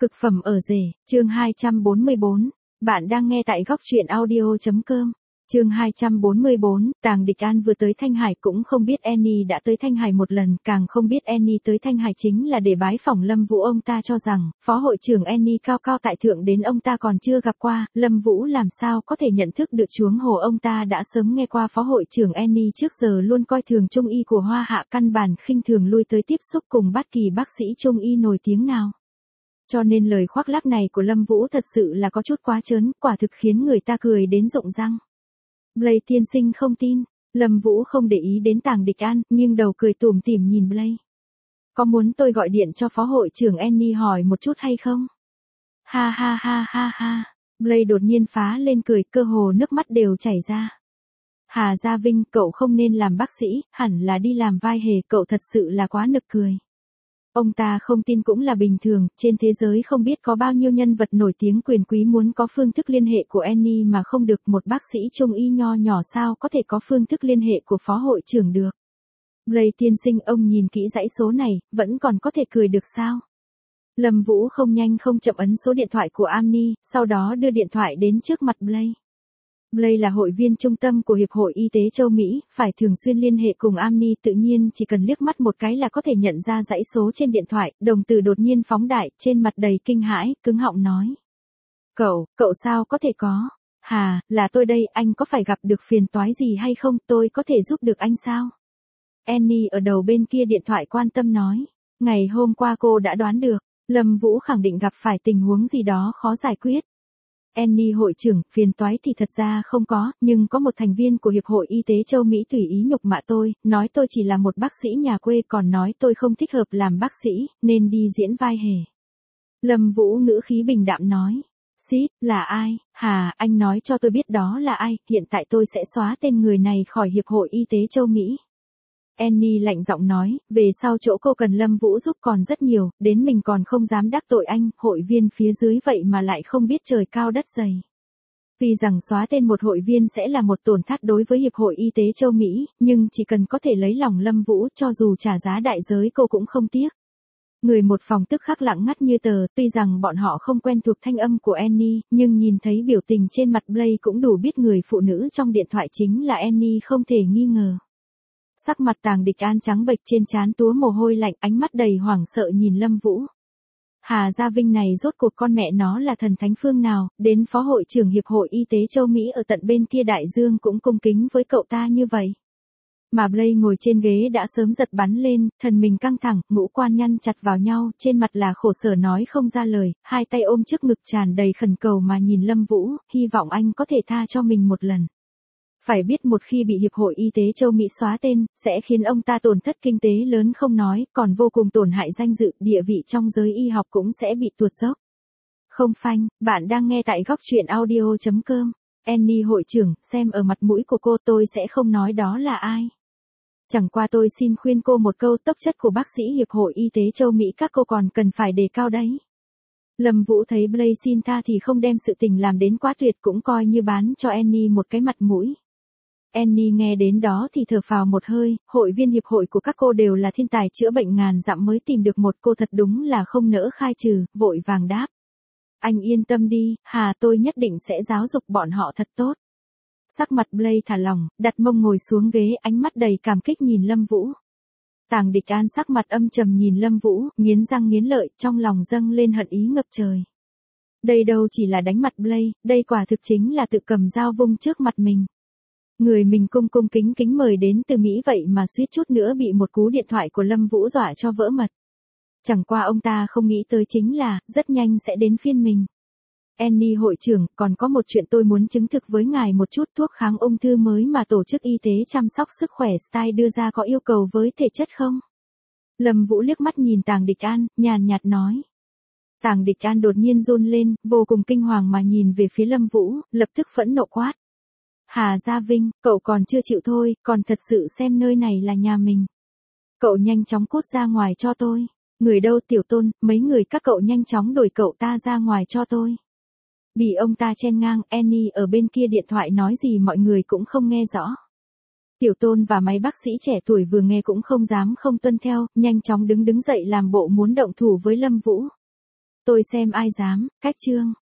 Cực phẩm ở rể, chương 244. Bạn đang nghe tại góc truyện audio.com. Chương 244, Tàng Địch An vừa tới Thanh Hải cũng không biết Annie đã tới Thanh Hải một lần, càng không biết Annie tới Thanh Hải chính là để bái phỏng Lâm Vũ. Ông ta cho rằng, phó hội trưởng Annie cao cao tại thượng đến ông ta còn chưa gặp qua, Lâm Vũ làm sao có thể nhận thức được. Chuống hồ ông ta đã sớm nghe qua phó hội trưởng Annie trước giờ luôn coi thường trung y của Hoa Hạ, căn bản khinh thường lui tới tiếp xúc cùng bất kỳ bác sĩ trung y nổi tiếng nào. Cho nên lời khoác lác này của Lâm Vũ thật sự là có chút quá trớn, quả thực khiến người ta cười đến rụng răng. Blake tiên sinh không tin, Lâm Vũ không để ý đến Tàng Địch An, nhưng đầu cười tủm tỉm nhìn Blake. Có muốn tôi gọi điện cho phó hội trưởng Annie hỏi một chút hay không? Ha ha ha ha ha, Blake đột nhiên phá lên cười, cơ hồ nước mắt đều chảy ra. Hà Gia Vinh, cậu không nên làm bác sĩ, hẳn là đi làm vai hề, cậu thật sự là quá nực cười. Ông ta không tin cũng là bình thường, trên thế giới không biết có bao nhiêu nhân vật nổi tiếng quyền quý muốn có phương thức liên hệ của Annie mà không được, một bác sĩ trung y nho nhỏ sao có thể có phương thức liên hệ của phó hội trưởng được. Blake tiên sinh, ông nhìn kỹ dãy số này, vẫn còn có thể cười được sao? Lâm Vũ không nhanh không chậm ấn số điện thoại của Annie, sau đó đưa điện thoại đến trước mặt Blake. Blake là hội viên trung tâm của Hiệp hội Y tế châu Mỹ, phải thường xuyên liên hệ cùng Annie, tự nhiên chỉ cần liếc mắt một cái là có thể nhận ra dãy số trên điện thoại, đồng tử đột nhiên phóng đại, trên mặt đầy kinh hãi, cứng họng nói. Cậu sao có thể có? Hà, là tôi đây, anh có phải gặp được phiền toái gì hay không, tôi có thể giúp được anh sao? Annie ở đầu bên kia điện thoại quan tâm nói. Ngày hôm qua cô đã đoán được, Lâm Vũ khẳng định gặp phải tình huống gì đó khó giải quyết. Annie hội trưởng, phiền toái thì thật ra không có, nhưng có một thành viên của Hiệp hội Y tế châu Mỹ tùy ý nhục mạ tôi, nói tôi chỉ là một bác sĩ nhà quê, còn nói tôi không thích hợp làm bác sĩ, nên đi diễn vai hề. Lâm Vũ ngữ khí bình đạm nói. Xít, là ai? Hà, anh nói cho tôi biết đó là ai, hiện tại tôi sẽ xóa tên người này khỏi Hiệp hội Y tế châu Mỹ. Annie lạnh giọng nói, về sau chỗ cô cần Lâm Vũ giúp còn rất nhiều, đến mình còn không dám đắc tội anh, hội viên phía dưới vậy mà lại không biết trời cao đất dày. Tuy rằng xóa tên một hội viên sẽ là một tổn thất đối với Hiệp hội Y tế châu Mỹ, nhưng chỉ cần có thể lấy lòng Lâm Vũ, cho dù trả giá đại giới cô cũng không tiếc. Người một phòng tức khắc lặng ngắt như tờ, tuy rằng bọn họ không quen thuộc thanh âm của Annie, nhưng nhìn thấy biểu tình trên mặt Blake cũng đủ biết người phụ nữ trong điện thoại chính là Annie không thể nghi ngờ. Sắc mặt Tàng Địch An trắng bệch, trên trán túa mồ hôi lạnh, ánh mắt đầy hoảng sợ nhìn Lâm Vũ. Hà Gia Vinh này rốt cuộc con mẹ nó là thần thánh phương nào, đến phó hội trưởng Hiệp hội Y tế châu Mỹ ở tận bên kia đại dương cũng cung kính với cậu ta như vậy. Mà Blake ngồi trên ghế đã sớm giật bắn lên, thần mình căng thẳng, ngũ quan nhăn chặt vào nhau, trên mặt là khổ sở nói không ra lời, hai tay ôm trước ngực tràn đầy khẩn cầu mà nhìn Lâm Vũ, hy vọng anh có thể tha cho mình một lần. Phải biết một khi bị Hiệp hội Y tế châu Mỹ xóa tên, sẽ khiến ông ta tổn thất kinh tế lớn không nói, còn vô cùng tổn hại danh dự, địa vị trong giới y học cũng sẽ bị tuột dốc. Không phanh, bạn đang nghe tại góc truyện audio.com. Annie hội trưởng, xem ở mặt mũi của cô tôi sẽ không nói đó là ai. Chẳng qua tôi xin khuyên cô một câu, tốc chất của bác sĩ Hiệp hội Y tế châu Mỹ các cô còn cần phải đề cao đấy. Lâm Vũ thấy Blake xin tha thì không đem sự tình làm đến quá tuyệt, cũng coi như bán cho Annie một cái mặt mũi. Annie nghe đến đó thì thở phào một hơi, hội viên hiệp hội của các cô đều là thiên tài chữa bệnh ngàn dặm mới tìm được một cô, thật đúng là không nỡ khai trừ, vội vàng đáp. Anh yên tâm đi, Hà, tôi nhất định sẽ giáo dục bọn họ thật tốt. Sắc mặt Blake thả lỏng, đặt mông ngồi xuống ghế, ánh mắt đầy cảm kích nhìn Lâm Vũ. Tàng Địch An sắc mặt âm trầm nhìn Lâm Vũ, nghiến răng nghiến lợi, trong lòng dâng lên hận ý ngập trời. Đây đâu chỉ là đánh mặt Blake, đây quả thực chính là tự cầm dao vung trước mặt mình. Người mình cung cung kính kính mời đến từ Mỹ vậy mà suýt chút nữa bị một cú điện thoại của Lâm Vũ dọa cho vỡ mật. Chẳng qua ông ta không nghĩ tới chính là, rất nhanh sẽ đến phiên mình. Annie hội trưởng, còn có một chuyện tôi muốn chứng thực với ngài một chút, thuốc kháng ung thư mới mà Tổ chức Y tế chăm sóc sức khỏe Style đưa ra có yêu cầu với thể chất không? Lâm Vũ liếc mắt nhìn Tàng Địch An, nhàn nhạt nói. Tàng Địch An đột nhiên run lên, vô cùng kinh hoàng mà nhìn về phía Lâm Vũ, lập tức phẫn nộ quát. Hà Gia Vinh, cậu còn chưa chịu thôi, còn thật sự xem nơi này là nhà mình. Cậu nhanh chóng cút ra ngoài cho tôi. Người đâu Tiểu Tôn, mấy người các cậu nhanh chóng đuổi cậu ta ra ngoài cho tôi. Bị ông ta chen ngang, Annie ở bên kia điện thoại nói gì mọi người cũng không nghe rõ. Tiểu Tôn và mấy bác sĩ trẻ tuổi vừa nghe cũng không dám không tuân theo, nhanh chóng đứng dậy làm bộ muốn động thủ với Lâm Vũ. Tôi xem ai dám, cách chương.